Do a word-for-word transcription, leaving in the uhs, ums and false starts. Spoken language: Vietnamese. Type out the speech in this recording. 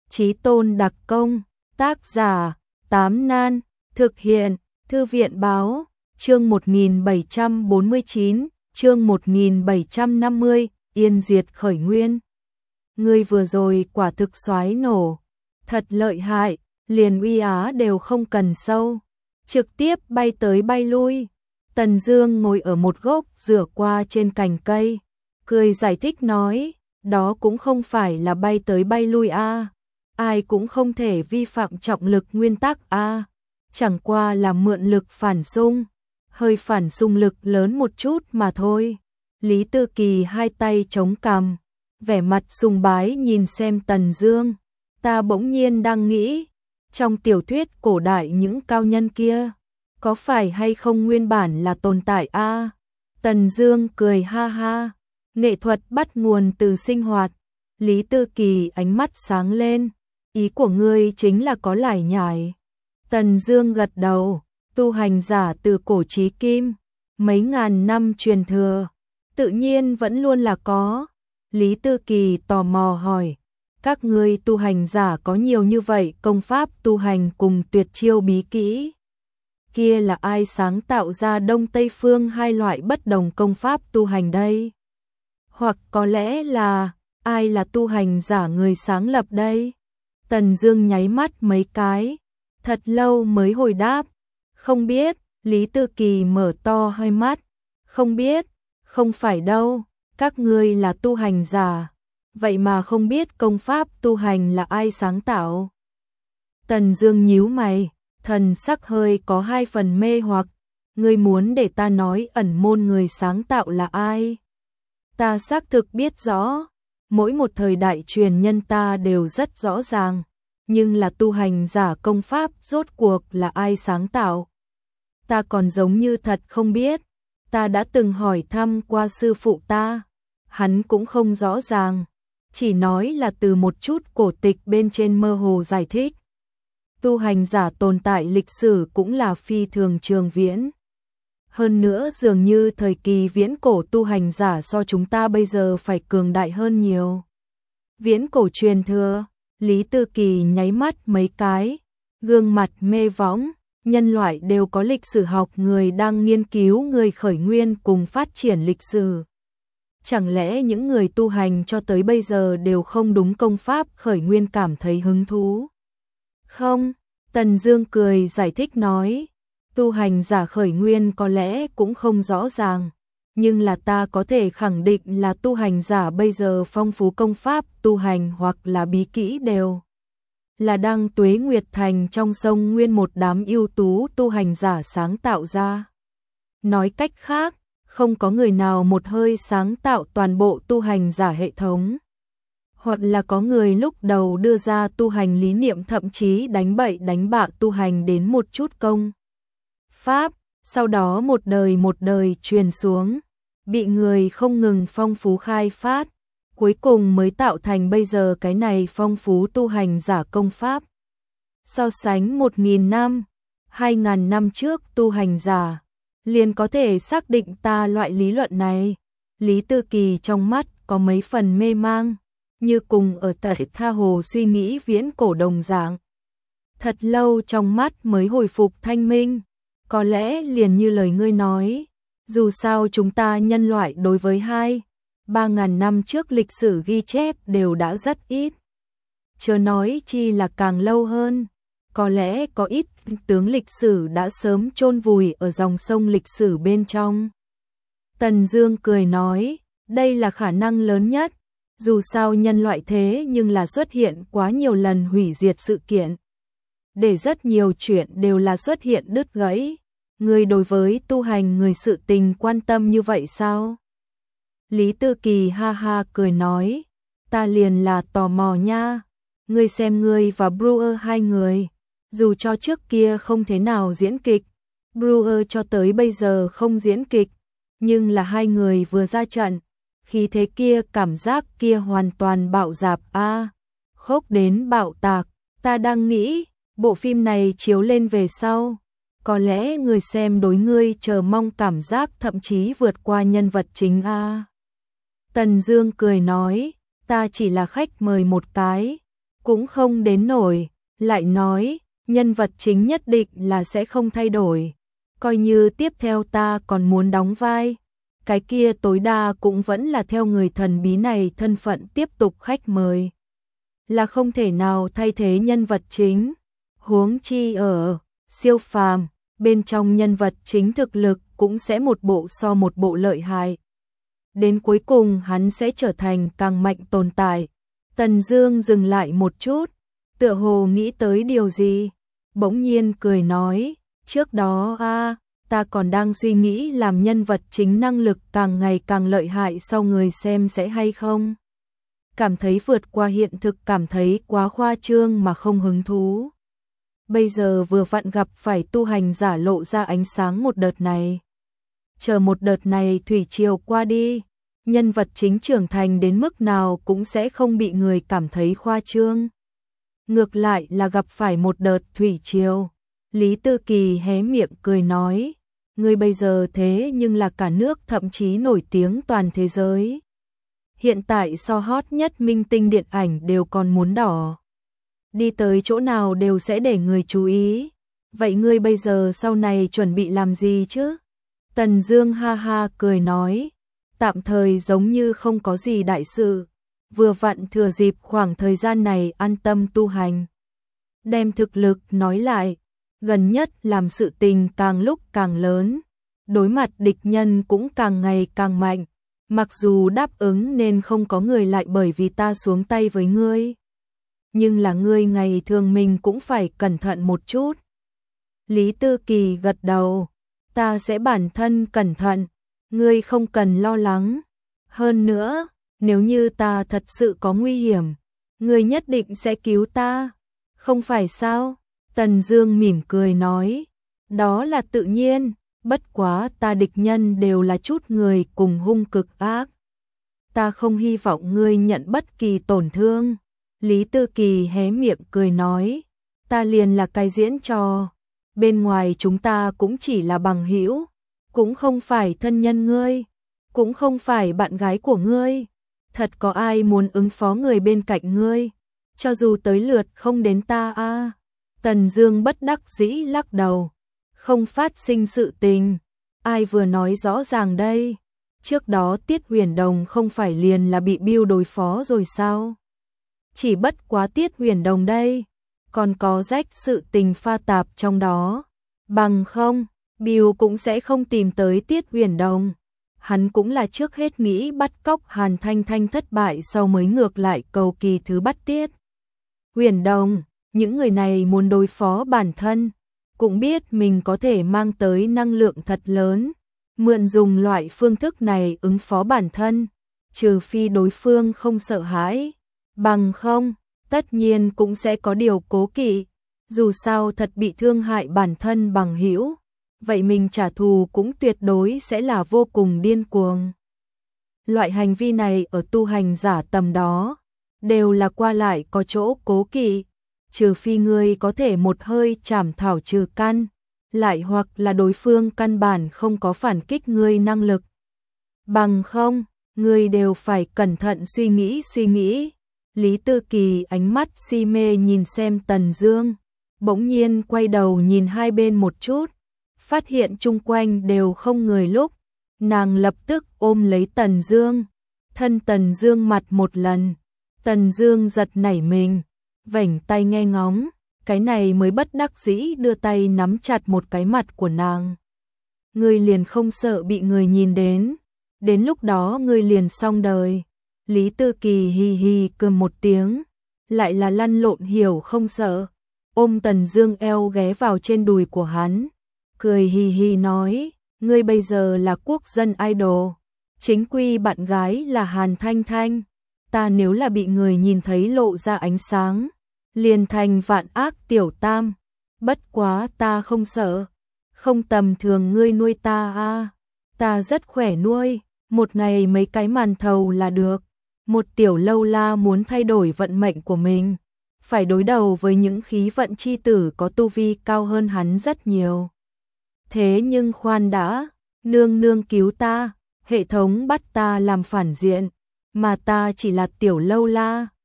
Chí Tôn đặc công, tác giả, Tám Nan, thực hiện, Thư viện báo, chương một nghìn bảy trăm bốn mươi chín, chương một nghìn bảy trăm năm mươi, Yên diệt khởi nguyên. Ngươi vừa rồi quả thực xoái nổ, thật lợi hại, liền uy á đều không cần sâu, trực tiếp bay tới bay lui. Tần Dương ngồi ở một gốc rửa qua trên cành cây, cười giải thích nói, đó cũng không phải là bay tới bay lui a, ai cũng không thể vi phạm trọng lực nguyên tắc a, chẳng qua là mượn lực phản xung, hơi phản xung lực lớn một chút mà thôi. Lý Tư Kỳ hai tay chống cằm, vẻ mặt sùng bái nhìn xem Tần Dương, ta bỗng nhiên đang nghĩ, trong tiểu thuyết cổ đại những cao nhân kia, có phải hay không nguyên bản là tồn tại a? Tần Dương cười ha ha, nghệ thuật bắt nguồn từ sinh hoạt. Lý Tư Kỳ ánh mắt sáng lên, ý của ngươi chính là có lải nhải. Tần Dương gật đầu, tu hành giả từ cổ chí kim, mấy ngàn năm truyền thừa, tự nhiên vẫn luôn là có. Lý Tư Kỳ tò mò hỏi, các ngươi tu hành giả có nhiều như vậy công pháp tu hành cùng tuyệt chiêu bí kỹ, kia là ai sáng tạo ra Đông Tây phương hai loại bất đồng công pháp tu hành đây? Hoặc có lẽ là, ai là tu hành giả người sáng lập đây? Tần Dương nháy mắt mấy cái, thật lâu mới hồi đáp, không biết. Lý Tư Kỳ mở to hai mắt, không biết, không phải đâu, các ngươi là tu hành giả, vậy mà không biết công pháp tu hành là ai sáng tạo? Tần Dương nhíu mày, thần sắc hơi có hai phần mê hoặc, ngươi muốn để ta nói ẩn môn người sáng tạo là ai? Ta xác thực biết rõ, mỗi một thời đại truyền nhân ta đều rất rõ ràng, nhưng là tu hành giả công pháp rốt cuộc là ai sáng tạo? Ta còn giống như thật không biết, ta đã từng hỏi thăm qua sư phụ ta, hắn cũng không rõ ràng, chỉ nói là từ một chút cổ tịch bên trên mơ hồ giải thích. Tu hành giả tồn tại lịch sử cũng là phi thường trường viễn. Hơn nữa dường như thời kỳ viễn cổ tu hành giả so chúng ta bây giờ phải cường đại hơn nhiều. Viễn cổ truyền thừa, Lý Tư Kỳ nháy mắt mấy cái, gương mặt mê võng, nhân loại đều có lịch sử học người đang nghiên cứu người khởi nguyên cùng phát triển lịch sử. Chẳng lẽ những người tu hành cho tới bây giờ đều không đúng công pháp khởi nguyên cảm thấy hứng thú? Không, Tần Dương cười giải thích nói, tu hành giả khởi nguyên có lẽ cũng không rõ ràng, nhưng là ta có thể khẳng định là tu hành giả bây giờ phong phú công pháp tu hành hoặc là bí kỹ đều là Đăng Tuế Nguyệt Thành trong sông nguyên một đám ưu tú tu hành giả sáng tạo ra. Nói cách khác, không có người nào một hơi sáng tạo toàn bộ tu hành giả hệ thống, hoặc là có người lúc đầu đưa ra tu hành lý niệm thậm chí đánh bậy đánh bạ tu hành đến một chút công pháp, sau đó một đời một đời truyền xuống, bị người không ngừng phong phú khai phát, cuối cùng mới tạo thành bây giờ cái này phong phú tu hành giả công pháp. So sánh một nghìn năm, hai ngàn năm trước tu hành giả, liền có thể xác định ta loại lý luận này. Lý Tư Kỳ trong mắt có mấy phần mê mang, như cùng ở tại tha hồ suy nghĩ viễn cổ đồng dạng. Thật lâu trong mắt mới hồi phục thanh minh, có lẽ liền như lời ngươi nói, dù sao chúng ta nhân loại đối với hai, ba ngàn năm trước lịch sử ghi chép đều đã rất ít. Chớ nói chi là càng lâu hơn, có lẽ có ít tướng lịch sử đã sớm chôn vùi ở dòng sông lịch sử bên trong. Tần Dương cười nói, đây là khả năng lớn nhất, dù sao nhân loại thế nhưng là xuất hiện quá nhiều lần hủy diệt sự kiện, để rất nhiều chuyện đều là xuất hiện đứt gãy. Ngươi đối với tu hành người sự tình quan tâm như vậy sao? Lý Tư Kỳ ha ha cười nói, ta liền là tò mò nha, ngươi xem ngươi và Brewer hai người, dù cho trước kia không thế nào diễn kịch, Brewer cho tới bây giờ không diễn kịch, nhưng là hai người vừa ra trận, khi thế kia cảm giác kia hoàn toàn bạo dạp a, khốc đến bạo tạc. Ta đang nghĩ, bộ phim này chiếu lên về sau, có lẽ người xem đối ngươi chờ mong cảm giác thậm chí vượt qua nhân vật chính a. Tần Dương cười nói, ta chỉ là khách mời một cái, cũng không đến nổi, lại nói, nhân vật chính nhất định là sẽ không thay đổi. Coi như tiếp theo ta còn muốn đóng vai, cái kia tối đa cũng vẫn là theo người thần bí này thân phận tiếp tục khách mời. Là không thể nào thay thế nhân vật chính. Huống chi ở siêu phàm, bên trong nhân vật chính thực lực cũng sẽ một bộ so một bộ lợi hại. Đến cuối cùng hắn sẽ trở thành càng mạnh tồn tại. Tần Dương dừng lại một chút, tựa hồ nghĩ tới điều gì, bỗng nhiên cười nói, trước đó a, ta còn đang suy nghĩ làm nhân vật chính năng lực càng ngày càng lợi hại sau người xem sẽ hay không. Cảm thấy vượt qua hiện thực, cảm thấy quá khoa trương mà không hứng thú. Bây giờ vừa vặn gặp phải tu hành giả lộ ra ánh sáng một đợt này. Chờ một đợt này thủy triều qua đi, nhân vật chính trưởng thành đến mức nào cũng sẽ không bị người cảm thấy khoa trương. Ngược lại là gặp phải một đợt thủy triều. Lý Tư Kỳ hé miệng cười nói, ngươi bây giờ thế nhưng là cả nước thậm chí nổi tiếng toàn thế giới. Hiện tại so hot nhất minh tinh điện ảnh đều còn muốn đỏ. Đi tới chỗ nào đều sẽ để người chú ý. Vậy ngươi bây giờ sau này chuẩn bị làm gì chứ? Tần Dương ha ha cười nói, tạm thời giống như không có gì đại sự. Vừa vặn thừa dịp khoảng thời gian này an tâm tu hành. Đem thực lực nói lại, gần nhất làm sự tình càng lúc càng lớn. Đối mặt địch nhân cũng càng ngày càng mạnh. Mặc dù đáp ứng nên không có người lại bởi vì ta xuống tay với ngươi. Nhưng là ngươi ngày thường mình cũng phải cẩn thận một chút. Lý Tư Kỳ gật đầu, ta sẽ bản thân cẩn thận, ngươi không cần lo lắng. Hơn nữa, nếu như ta thật sự có nguy hiểm, ngươi nhất định sẽ cứu ta, không phải sao? Tần Dương mỉm cười nói, đó là tự nhiên, bất quá ta địch nhân đều là chút người cùng hung cực ác. Ta không hy vọng ngươi nhận bất kỳ tổn thương. Lý Tư Kỳ hé miệng cười nói, ta liền là cái diễn trò, bên ngoài chúng ta cũng chỉ là bằng hữu, cũng không phải thân nhân ngươi, cũng không phải bạn gái của ngươi. Thật có ai muốn ứng phó người bên cạnh ngươi, cho dù tới lượt không đến ta a. À. Tần Dương bất đắc dĩ lắc đầu, không phát sinh sự tình, ai vừa nói rõ ràng đây? Trước đó Tiết Huyền Đồng không phải liền là bị Bưu đối phó rồi sao? Chỉ bất quá Tiết Huyền Đồng đây, còn có rách sự tình pha tạp trong đó, bằng không, Bưu cũng sẽ không tìm tới Tiết Huyền Đồng. Hắn cũng là trước hết nghĩ bắt cóc Hàn Thanh Thanh thất bại sau mới ngược lại cầu kỳ thứ bắt Tiết Huyền Đồng. Những người này muốn đối phó bản thân, cũng biết mình có thể mang tới năng lượng thật lớn, mượn dùng loại phương thức này ứng phó bản thân, trừ phi đối phương không sợ hãi, bằng không, tất nhiên cũng sẽ có điều cố kỵ, dù sao thật bị thương hại bản thân bằng hữu, vậy mình trả thù cũng tuyệt đối sẽ là vô cùng điên cuồng. Loại hành vi này ở tu hành giả tầm đó, đều là qua lại có chỗ cố kỵ. Trừ phi ngươi có thể một hơi chảm thảo trừ căn, lại hoặc là đối phương căn bản không có phản kích ngươi năng lực. Bằng không, ngươi đều phải cẩn thận suy nghĩ suy nghĩ. Lý Tư Kỳ ánh mắt si mê nhìn xem Tần Dương, bỗng nhiên quay đầu nhìn hai bên một chút, phát hiện chung quanh đều không người lúc, nàng lập tức ôm lấy Tần Dương, thân Tần Dương mặt một lần, Tần Dương giật nảy mình. Vảnh tay nghe ngóng, cái này mới bất đắc dĩ đưa tay nắm chặt một cái mặt của nàng. Ngươi liền không sợ bị người nhìn đến, đến lúc đó ngươi liền xong đời. Lý Tư Kỳ hì hì cười một tiếng, lại là lăn lộn hiểu không sợ, ôm Tần Dương eo ghé vào trên đùi của hắn, cười hì hì nói, ngươi bây giờ là quốc dân idol, chính quy bạn gái là Hàn Thanh Thanh. Ta nếu là bị người nhìn thấy lộ ra ánh sáng, liền thành vạn ác tiểu tam, bất quá ta không sợ, không tầm thường ngươi nuôi ta a, à. Ta rất khỏe nuôi, một ngày mấy cái màn thầu là được. Một tiểu lâu la muốn thay đổi vận mệnh của mình, phải đối đầu với những khí vận chi tử có tu vi cao hơn hắn rất nhiều. Thế nhưng khoan đã, nương nương cứu ta, hệ thống bắt ta làm phản diện, mà ta chỉ là tiểu lâu la,